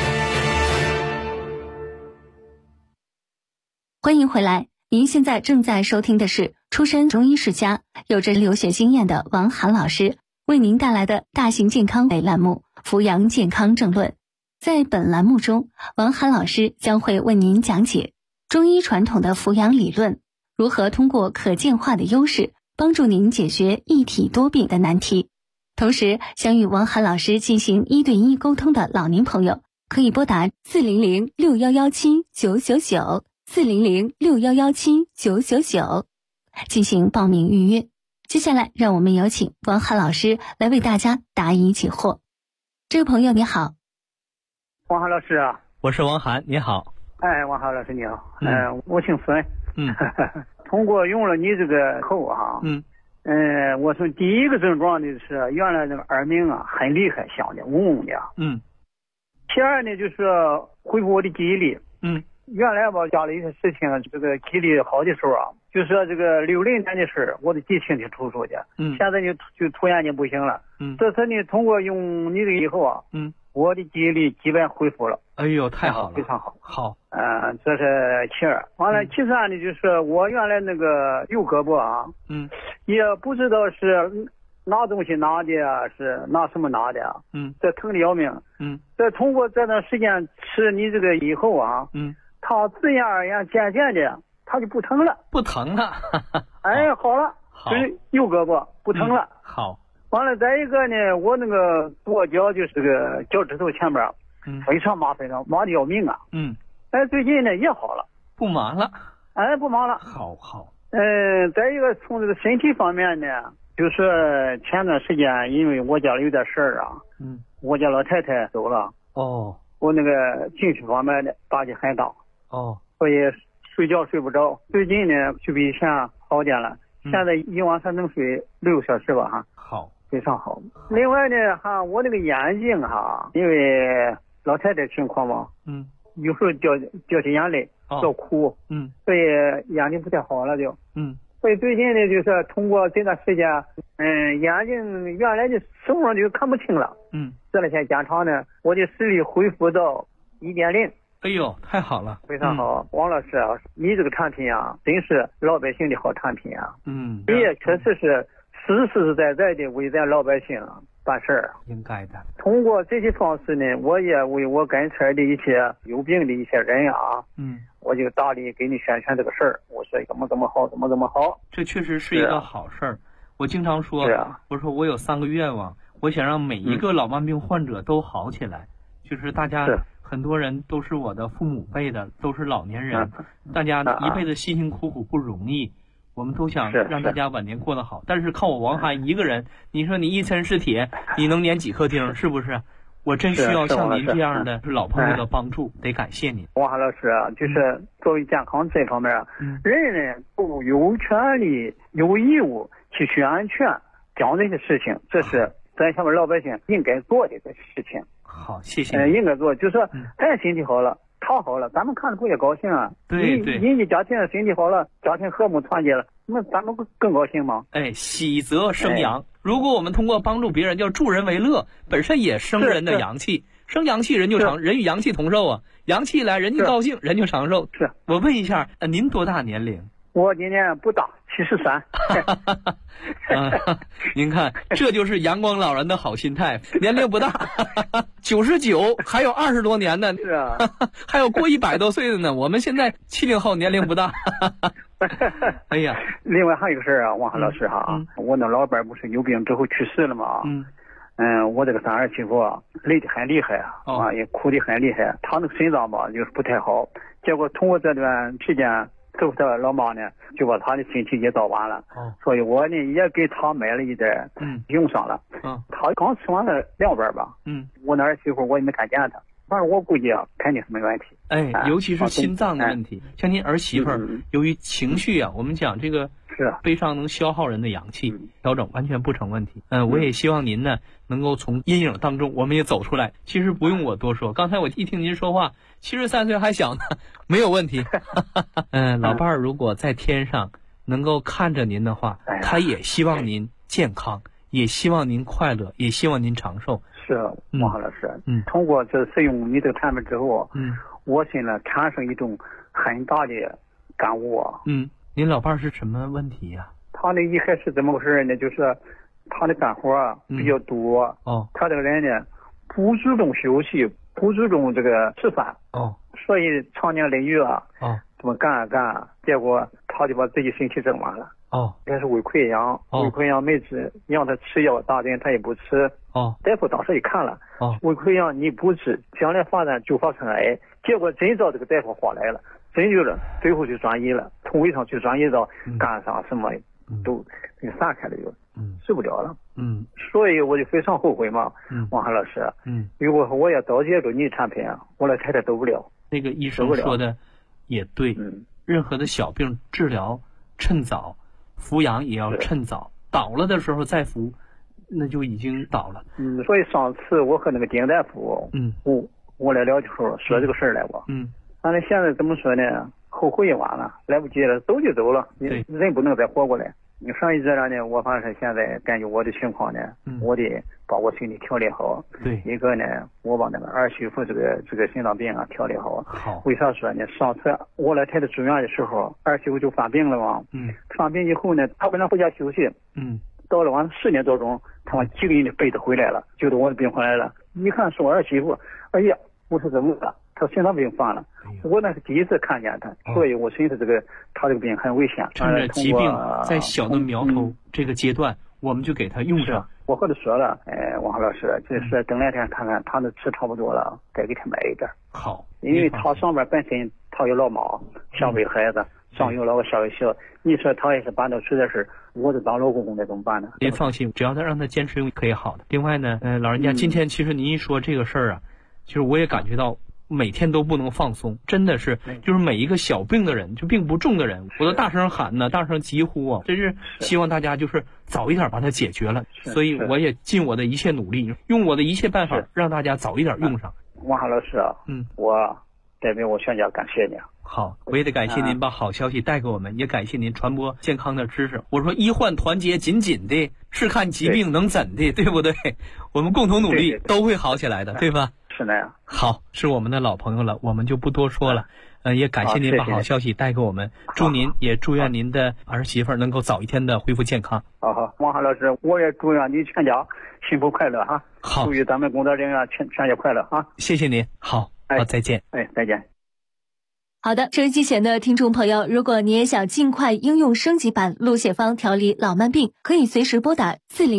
欢迎回来，您现在正在收听的是出身中医世家、有着留学经验的王涵老师为您带来的大型健康类栏目《扶阳健康正论》。在本栏目中，王涵老师将会为您讲解中医传统的扶阳理论，如何通过可见化的优势帮助您解决一体多病的难题。同时，想与王涵老师进行1对1沟通的老年朋友，可以拨打400-6117-999 400-6117-999进行报名预约。接下来让我们有请王涵老师来为大家答疑解惑。这位朋友你好。 王涵老师啊， 我是王涵，你好。 哎，王涵老师你好。我姓孙。通过用了你这个后啊，我从第一个症状的是原来那个耳鸣啊很厉害，响的嗡嗡的。第二呢就是恢复我的记忆力。原来吧家里一些事情这个记忆力好的时候啊，就说这个60年的事我都记清清楚楚的。现在就突然间不行了。这次呢通过用你这个以后啊，我的记忆力基本恢复了。 哎呦，太好了， 非常好。 好。 这是其二。完了，其三呢就是我原来那个右胳膊啊，也不知道是拿东西拿的啊，是拿什么拿的啊，这疼的要命。这通过这段时间吃你这个以后啊，它自然而然渐渐的它就不疼了。 不疼了。 哎，好了，就是右胳膊不疼了。 好。 完了，再一个呢，我那个左脚就是这个脚趾头前边，非常麻，非常麻的要命啊。最近呢也好了， 不麻了。 不麻了。 好。 再一个从这个身体方面呢，就是前段时间因为我家里有点事儿啊，我家老太太走了。我那个情绪方面的打击很大。所以睡觉睡不着。最近呢就比以前好点了，现在一晚上能睡6个小时吧。 好。 非常好。另外呢我那个眼睛因为老太太情况嘛，有时候掉起眼泪，要哭，所以眼睛不太好了就，所以最近呢就是通过这段时间，眼睛原来的什么就看不清了，这两天检查呢，我的视力恢复到1.0。 哎呦，太好了， 非常好。王老师啊，你这个产品啊，真是老百姓的好产品啊，你也确实是实实在在的为咱老百姓办事儿。 应该的。 通过这些方式呢，我也为我跟前的一些有病的一些人啊，我就大力给你宣传这个事儿。我说怎么好，怎么好。 这确实是一个好事儿。我经常说，我说我有3个愿望，我想让每一个老慢病患者都好起来。就是大家很多人都是我的父母辈的，都是老年人，大家一辈子辛辛苦苦不容易。我们都想让大家晚年过得好，但是靠我王涵一个人，你说你一身是铁，你能粘几颗钉？是不是？我真需要像您这样的老朋友的帮助，得感谢您。 王涵老师啊，就是作为健康这方面，人呢都有权利、有义务去宣传讲这些事情，这是咱下面老百姓应该做的这事情。 好，谢谢。 应该做，就是说咱身体好了。他好了，咱们看着不也高兴啊？ 对， 人家家庭身体好了，家庭和睦团结了，那咱们不更高兴吗？ 喜则生阳。如果我们通过帮助别人，叫助人为乐，本身也生人的阳气，生阳气人就长，人与阳气同寿啊。阳气来，人就高兴，人就长寿。 是。 我问一下，您多大年龄？ 我今年不大，73。 您看，这就是阳光老人的好心态，年龄不大，99，还有20多年呢。 是啊， 还有过100多岁的呢。我们现在70后年龄不大。哎呀， 另外还有一个事儿啊，王海老师哈，我那老伴不是有病之后去世了吗？我这个三儿媳妇累得很厉害啊，也哭得很厉害。她那个肾脏吧就是不太好，结果通过这段时间，之后她老妈呢就把她的身体也早完了。所以我呢也给她买了一点，用上了。她刚吃完了2碗吧。我那儿媳妇我也没看见她。反正我估计啊，肯定是没问题。 尤其是心脏的问题，像您儿媳妇由于情绪啊，我们讲这个悲伤能消耗人的阳气，调整完全不成问题。我也希望您呢能够从阴影当中我们也走出来。其实不用我多说，刚才我一听您说话，73岁还小呢，没有问题。老伴儿如果在天上能够看着您的话，他也希望您健康，也希望您快乐，也希望您长寿。 是王老师，通过这使用你这个产品之后，我心里产生一种很大的感悟啊。 您老伴儿是什么问题呀？ 他那一开始怎么回事呢？就是他的干活比较多，他这个人呢不注重休息，不注重这个吃饭，所以常年累月这么干，结果他就把自己身体整完了。这是胃溃疡，胃溃疡没治，让他吃药，大人他也不吃。大夫当时一看了，胃溃疡你不治，将来发展就发生癌。结果真照这个大夫话来了，真就了，最后就转移了，从胃上去转移到肝上，什么都给散开了，就受不了了。所以我就非常后悔嘛，王海老师。如果我要早接触你的产品，我老太太走不了。 那个医生说的也对，任何的小病治疗趁早。服养也要趁早，倒了的时候再服，那就已经倒了。 所以上次我和那个丁大夫，我来聊的时候说这个事儿来过。反正现在怎么说呢？后悔也晚了，来不及了，走就走了，人不能再活过来。你上一阶段呢，我反正现在根据我的情况呢，我得把我身体调理好。一个呢，我把那个儿媳妇这个心脏病调理好。为啥说呢？上次我来太太住院的时候，儿媳妇就犯病了嘛。犯病以后呢，她本来回家休息。到了晚上10点多钟，他们几个人的被子回来了，就到我的病回来了。一看是我儿媳妇，哎呀，我说怎么了？他心脏病犯了，我那是第一次看见他，所以我寻思他这个病很危险。 趁着疾病在小的苗头这个阶段，我们就给他用上。 我和他说了，王老师，就是等2天看看他的吃差不多了，再给他买一点。 好， 因为他上边本身他有老妈，想为孩子，上有老个小，你说他也是办到出点事，我就当老公公的怎么办呢？ 您放心，只要他让他坚持用，可以好的。另外呢，老人家今天其实您一说这个事儿啊，其实我也感觉到。每天都不能放松，真的是，就是每一个小病的人，就病不重的人，我都大声喊呢，大声疾呼啊，真是希望大家就是早一点把它解决了。所以我也尽我的一切努力，用我的一切办法，让大家早一点用上。 王海老师啊，我代表我全家感谢你。 好，我也得感谢您把好消息带给我们，也感谢您传播健康的知识。我说医患团结紧紧的，是看疾病能怎的，对不对？我们共同努力都会好起来的，对吧？ 是那样。 好，是我们的老朋友了，我们就不多说了。也感谢您把好消息带给我们，祝您也祝愿您的儿媳妇能够早一天的恢复健康。 好，王海老师，我也祝愿你全家幸福快乐哈。 好， 祝愿咱们工作人员全家快乐哈。 谢谢您，好，再见。 再见。 好的，收音机前的听众朋友，如果你也想尽快应用升级版鹿血芳调理老慢病，可以随时拨打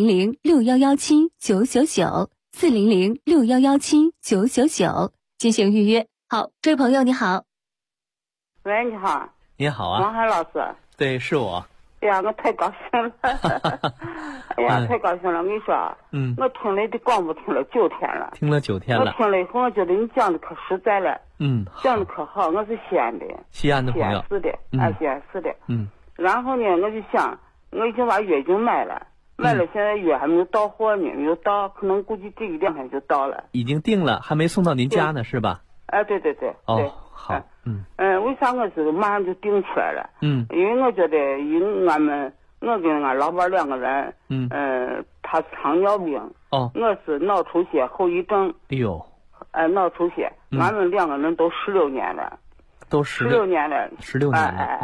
400-6117-999，400-6117-999进行预约。好，这位朋友你好。 喂，你好。 你好啊， 王海老师。 对，是我。 哎呀，我太高兴了！哎呀，太高兴了！我跟你说，我听了的广播听了9天了。 听了9天了。 我听了以后，我觉得你讲的可实在了。讲的可好。我是西安的。 西安的朋友。 西安市的，西安市的。然后呢，我就想，我已经把药已经买了，现在药还没有到货呢，没有到，可能估计这1、2天就到了。 已经定了，还没送到您家呢，是吧？ 对。 哦，好。 为啥我是马上就定出来了？因为我觉得，我跟俺老伴2个人，他是糖尿病，我是脑出血后遗症。 哎呦， 脑出血，俺们2个人都16年了， 都16年了。 16年了。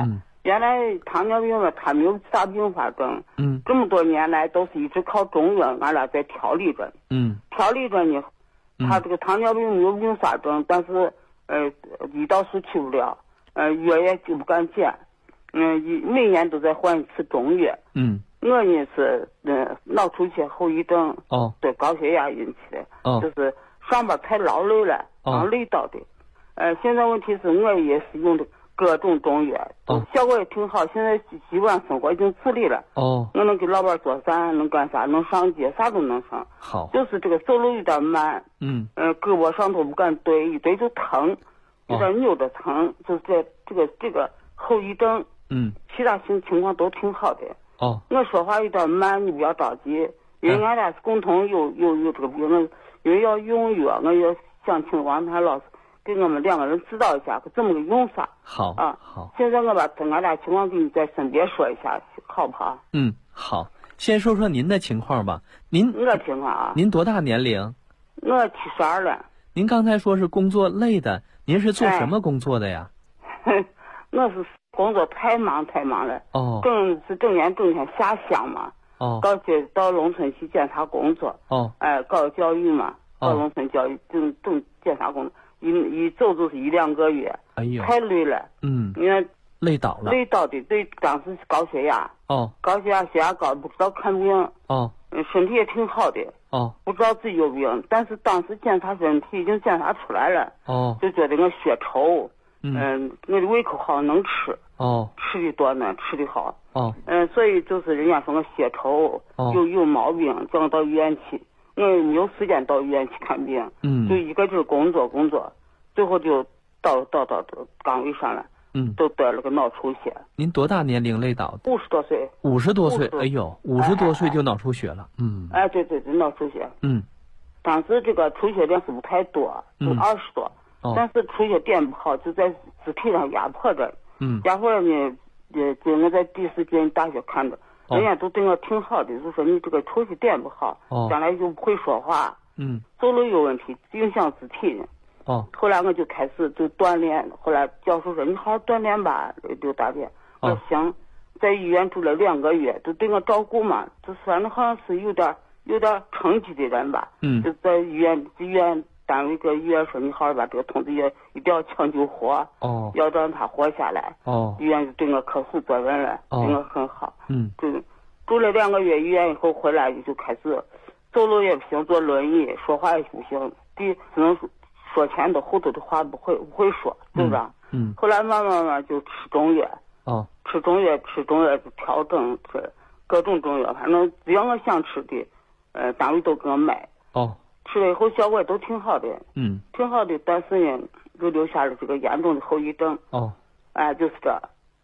原来糖尿病嘛，他没有啥并发症。这么多年来都是一直靠中药，俺俩在调理着。调理着呢，他这个糖尿病没有并发症，但是胰岛素去不了，药也就不敢减。每年都在换一次中药。我呢是脑出血后遗症，对高血压引起的，就是上班太劳累了，累到的。现在问题是我也是用的各种中药，效果也挺好。现在基本上生活已经自理了。我能给老板做饭，能干啥，能上街，啥都能上。 好， 就是这个走路有点慢。胳膊上头不敢对，一对就疼，有点扭着疼，就是这个后遗症。其他情况都挺好的。我说话有点慢，你不要着急，因为俺俩是共同有这个病，因为要用药，我也想请王谭老师给我们2个人指导一下怎么个用法。 好啊，好。 现在我把俺俩情况给你在身边说一下，好不好？ 好。先说说您的情况吧。 我情况啊。 您多大年龄？ 我72了。 您刚才说是工作累的，您是做什么工作的呀？ 我是工作太忙了。整天下乡嘛。到农村去检查工作。搞教育嘛，搞农村教育，正检查工作。一走就是1-2个月，太累了。因为累倒了。 累倒的，对，当时是高血压。高血压高，不知道看病。身体也挺好的。不知道自己有病，但是当时检查身体已经检查出来了。就觉得我血稠。我的胃口好，能吃。吃的多呢，吃的好。所以就是人家说我血稠，有毛病，叫我到医院去。我没有时间到医院去看病。就一个劲儿工作，最后就到岗位上了。都得了个脑出血。 您多大年龄累倒的 ？50多岁。 50多岁，哎呦，50多岁就脑出血了。 对，脑出血。当时这个出血量是不太多，就20多。但是出血点不好，就在肢体上压迫着。压迫着呢，就我在第4届大学看着，人家都对我挺好的，就说你这个出血点不好，将来就不会说话。走路有问题，影响肢体。后来我就开始就锻炼，后来教授说你好好锻炼吧，刘大姐。我行，在医院住了2个月，都对我照顾嘛，就反正好像是有点成绩的人吧。就在医院单位跟医院说，你好好把这个同志也一定要抢救活。要让他活下来。医院就对我可负责任了，对我很好。就住了2个月医院以后回来就开始走路也不行，坐轮椅，说话也不行，只能说前头后头的话不会说，对不对？后来慢慢就吃中药。吃中药就调整，吃各种中药，反正只要我想吃的，单位都给我买。吃了以后效果都挺好的。挺好的，但是呢，就留下了这个严重的后遗症。就是这。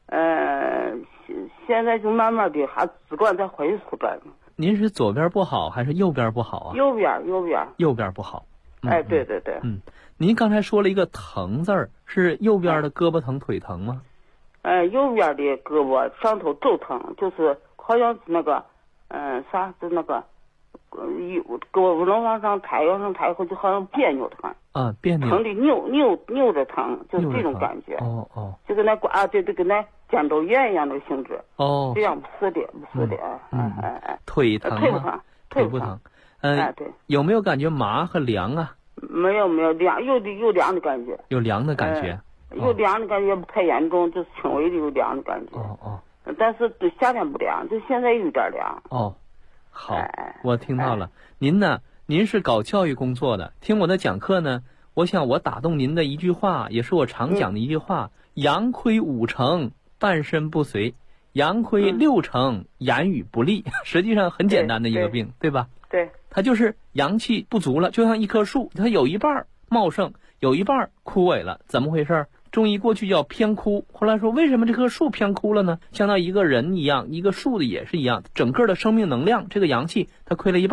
现在就慢慢的还只管在恢复着。 您是左边不好还是右边不好啊？ 右边。 右边不好。 对。 您刚才说了一个疼字儿，是右边的胳膊疼、腿疼吗？ 右边的胳膊上头肘疼，就是好像是那个，是那个，胳膊不能往上抬，往上抬以后就好像别扭的很。 别扭。 疼的扭着疼，就是这种感觉。就跟那对，跟那肩周炎一样的性质。这样不是的。 腿疼吗？腿不疼。 对。 有没有感觉麻和凉啊？ 没有凉，有凉的感觉。 有凉的感觉。 有凉的感觉不太严重，就是轻微的有凉的感觉。但是对夏天不凉，就现在有点凉。 好，我听到了。您呢？您是搞教育工作的，听我的讲课呢，我想我打动您的一句话，也是我常讲的一句话：阳亏5成，半身不遂；阳亏6成，言语不利。实际上很简单的一个病，对吧？ 对。 它就是阳气不足了，就像一棵树，它有一半茂盛，有一半枯萎了，怎么回事？中医过去叫偏枯，后来说为什么这棵树偏枯了呢？像一个人一样，一个树的也是一样，整个的生命能量，这个阳气它亏了一半了。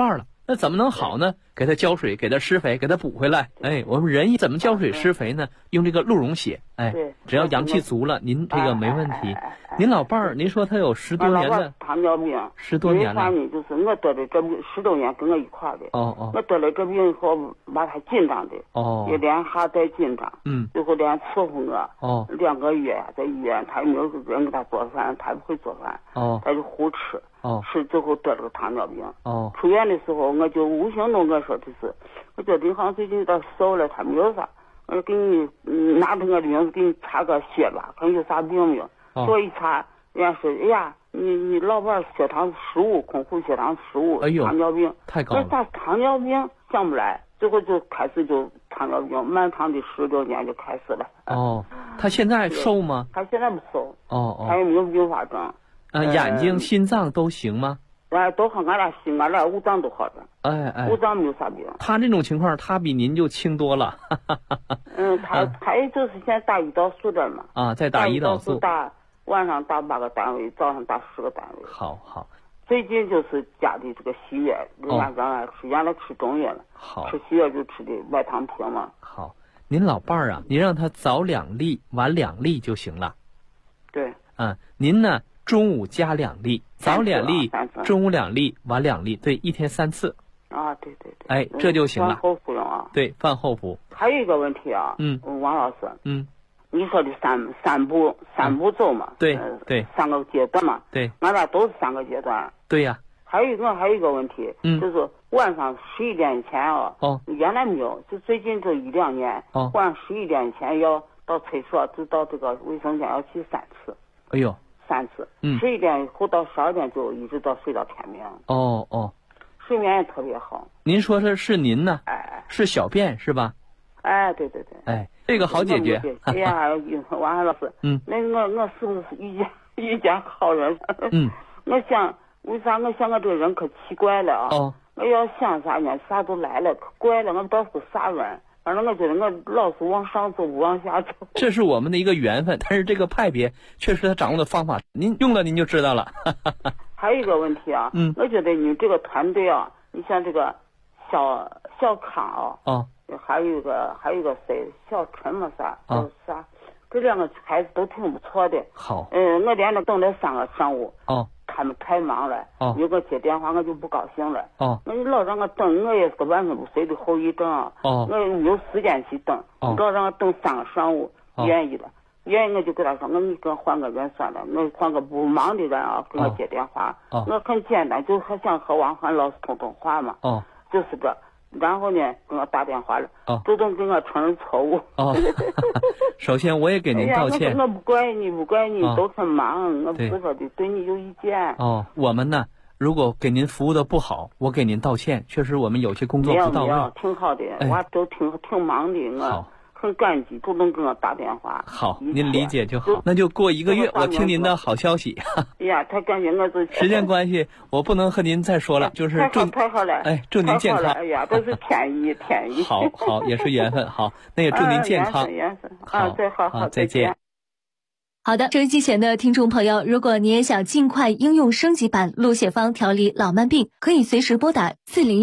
那怎么能好呢？给它浇水，给它施肥，给它补回来。哎，我们人怎么浇水施肥呢？用这个鹿茸血。哎，只要阳气足了，您这个没问题。您老伴儿，您说他有10多年的糖尿病 ，10多年了。 就是我得了这病10多年，跟我一块的。 哦。 我得了这病以后，把他紧张的。也连下带紧张。最后连伺候我。2个月在医院，他也没有人给他做饭，他不会做饭。他就胡吃。是最后得了个糖尿病。出院的时候，我就无形中我说的是，我觉得你好像最近有点瘦了，他没有啥。我说给你拿着我的名字给你查个血吧，看有啥病没有。做一查，人家说，哎呀，你老伴血糖15，空腹血糖15，糖尿病太高了。 那糖尿病想不来，最后就开始就糖尿病，漫长的10多年就开始了。 他现在瘦吗？ 他现在不瘦。他也没有并发症。 眼睛、心脏都行吗？ 都好，俺俩五脏都好着。五脏没有啥病。 他这种情况，他比您就轻多了。 他也就是现在打胰岛素的嘛。 在打胰岛素。 晚上打8个单位，早上打10个单位。 好。 最近就是加的这个西药，人家让俺吃，原来吃中药了。吃西药就吃的外糖平嘛。 好，您老伴儿啊，您让他早2粒，晚2粒就行了。 对。 您呢？中午加2粒，早2粒，中午2粒，晚2粒，对，1天3次。 对。 哎，这就行了。 饭后服用啊。 对，饭后服。 还有一个问题啊。王老师。你说的三步骤嘛？ 对。 3个阶段嘛？ 对。 俺俩都是3个阶段。 对呀。 还有一个问题，就是晚上11点以前原来没有，就最近这1-2年，晚上11点以前要到厕所，就到这个卫生间要去3次。 哎呦。 3次。11点以后到12点就一直到睡到天明。睡眠也特别好。 您说这是您呢？是小便是吧？ 对。 这个好解决。 哎呀，王安老师。那我是不是遇见好人？我想，为啥我想我这个人可奇怪了啊？我要想啥呢？啥都来了，可怪了，我不知道是啥人。反正我觉得我老是往上走，不往下走。 这是我们的一个缘分，但是这个派别确实他掌握的方法，您用了您就知道了。 还有一个问题啊，我觉得你这个团队啊，你像这个小康还有一个谁，小陈嘛啥，啥，这2个孩子都挺不错的。 好。 我连着等了3个上午。他们太忙了。有个接电话我就不高兴了。那你老让我等，我也是个晚上不睡的后遗症。我没有时间去等。老让我等3个上午，愿意我就跟他说，你给我换个人算了，我换个不忙的人给我接电话。我很简单，就想和王涵老师通话嘛。就是这。然后呢，给我打电话了，主动给我承认错误。 首先我也给您道歉。 我不怪你，都很忙，我不是说的对你有意见。 我们呢，如果给您服务的不好，我给您道歉，确实我们有些工作不到位。 挺好的，我都挺忙的，我很感激，主动给我打电话。 好，您理解就好。那就过1个月，我听您的好消息。 哎呀，太感谢我这。 时间关系，我不能和您再说了，就是太好了。 祝您健康。 哎呀，都是天意。 好，也是缘分。好，那也祝您健康。好，再见。 好的，收音机前的听众朋友，如果你也想尽快应用升级版鹿血芳调理老慢病，可以随时拨打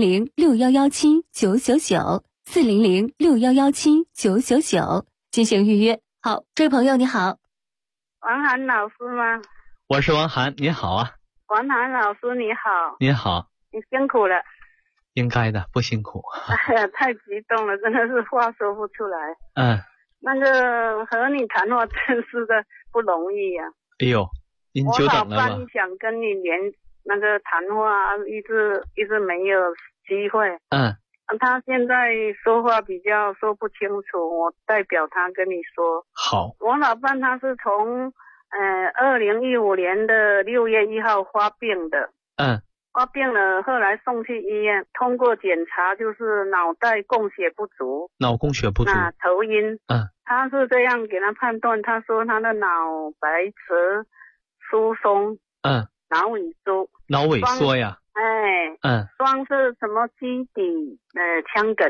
400-6117-999，400-6117-999进行预约。好，这位朋友你好。 王涵老师吗？ 我是王涵，你好啊。 王涵老师你好。 你好。 你辛苦了。 应该的，不辛苦。 哎呀，太激动了，真的是话说不出来。那个和你谈话真是的不容易呀。 哎呦，您久等了吧？ 我老半想跟你那个谈话，一直没有机会。他现在说话比较说不清楚，我代表他跟你说。 好。 我老伴他是从2015年的6月1号发病的。发病了，后来送去医院，通过检查就是脑袋供血不足。头晕。他是这样给他判断，他说他的脑白质疏松。脑萎缩呀。双是什么基底腔梗。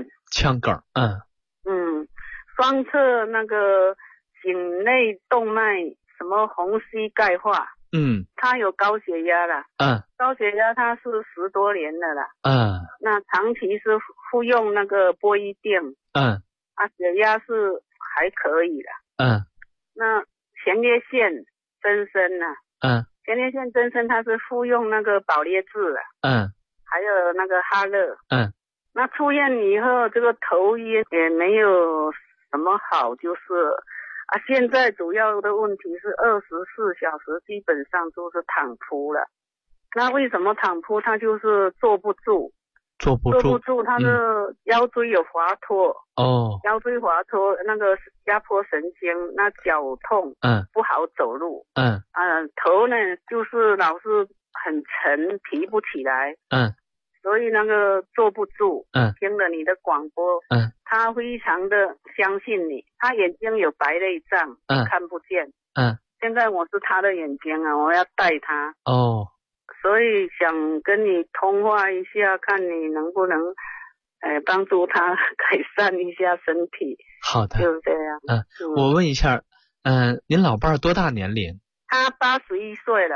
双侧那个颈内动脉什么虹吸钙化。 他有高血压了，高血压他是10多年了啦，那长期是服用那个波伊定，血压是还可以的，那前列腺增生啊，前列腺增生他是服用那个保列治啊，还有那个哈勒，那出院以后这个头晕也没有什么好，就是现在主要的问题是24小时基本上都是躺铺了。那为什么躺铺？他就是坐不住，他的腰椎有滑脱，腰椎滑脱，那个压迫神经，那脚痛，不好走路，头呢就是老是很沉，提不起来，所以那个坐不住，听了你的广播，他非常的相信你，他眼睛有白内障，看不见，现在我是他的眼睛啊，我要带他，所以想跟你通话一下，看你能不能帮助他改善一下身体。 好的， 就是这样。 我问一下，您老伴儿多大年龄？ 他81岁了。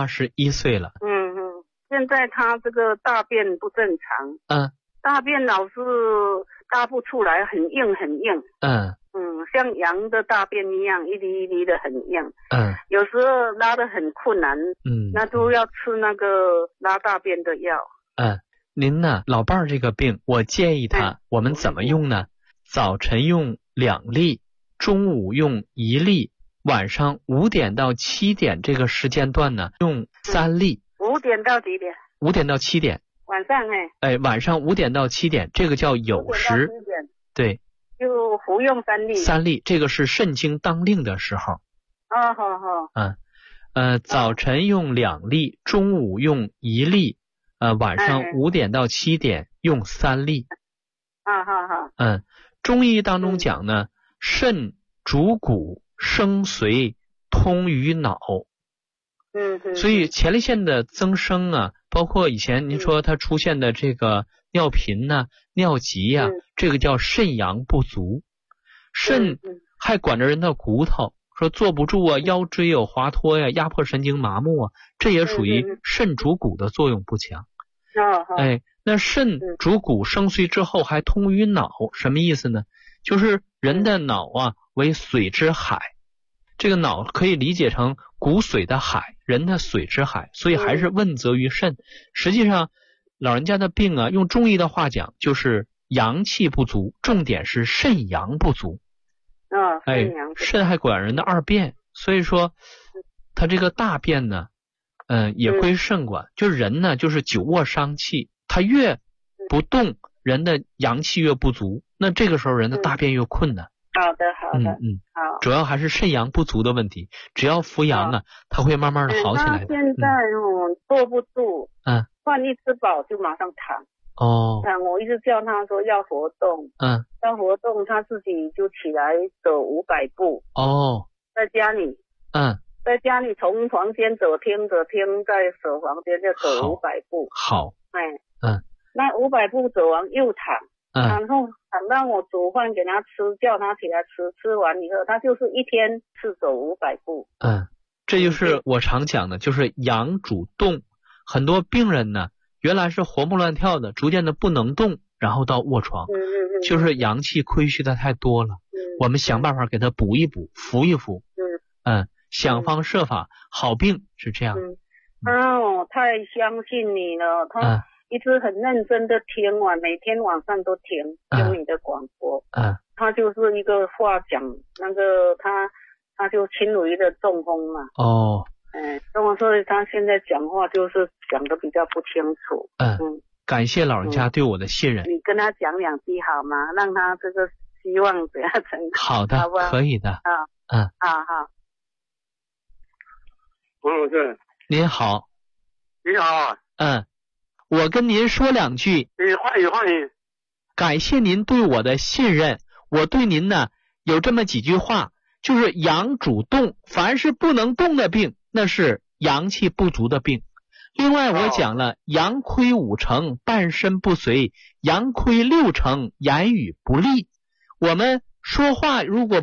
81岁了。 现在他这个大便不正常，大便老是大不出来，很硬很硬，像羊的大便一样，一粒一粒的很硬，有时候拉得很困难，那都要吃那个拉大便的药。 您呢，老伴儿这个病，我建议他，我们怎么用呢？早晨用2粒，中午用1粒，晚上5点到7点这个时间段呢，用3粒。 5点到几点？5 点到7点。 晚上晚上5点到7点，这个叫酉时。对。 就服用3粒。 3粒，这个是肾经当令的时候。 好。 早晨用2粒，中午用1粒，晚上5点到7点用3粒。 好。 中医当中讲呢，肾主骨，生髓，通于脑。所以前列腺的增生啊，包括以前您说它出现的这个尿频呐、尿急呀，这个叫肾阳不足。肾还管着人的骨头，说坐不住啊，腰椎有滑脱呀，压迫神经麻木啊，这也属于肾主骨的作用不强。那肾主骨生髓之后还通于脑，什么意思呢？就是人的脑啊为水之海，这个脑可以理解成骨髓的海，人的水之海，所以还是问责于肾。实际上老人家的病啊，用中医的话讲就是阳气不足，重点是肾阳不足。肾还管人的二便，所以说他这个大便呢也归肾管。就是人呢就是久卧伤气，他越不动，人的阳气越不足，那这个时候人的大便越困难。 好的。好， 主要还是肾阳不足的问题，只要服阳啊，它会慢慢的好起来的。 他现在坐不住，饭一吃饱就马上躺。我一直叫他说要活动，要活动，他自己就起来走500步。在家里，在家里从房间走厅，再走房间再走500步。 好。 那500步走完又躺。然后躺到我煮饭给他吃，叫他起来吃，吃完以后他就是一天是走500步。 这就是我常讲的，就是阳主动。很多病人呢原来是活蹦乱跳的，逐渐的不能动，然后到卧床，就是阳气亏虚的太多了。我们想办法给他补一补，扶一扶。想方设法，好病是这样。 我太相信你了，他一直很认真的听每天晚上都听你的广播。他就是一个话讲，那个他就轻微的中风嘛。跟我说他现在讲话就是讲的比较不清楚。 感谢老人家对我的信任。 你跟他讲2句好吗？让他这个希望不要成功。 好的，可以的。 好。 洪老师， 您好。 你好。 我跟您说2句。 欢迎。 感谢您对我的信任。我对您呢有这么几句话，就是阳主动，凡是不能动的病，那是阳气不足的病。另外我讲了，阳亏5成，半身不遂；阳亏6成，言语不利。我们说话如果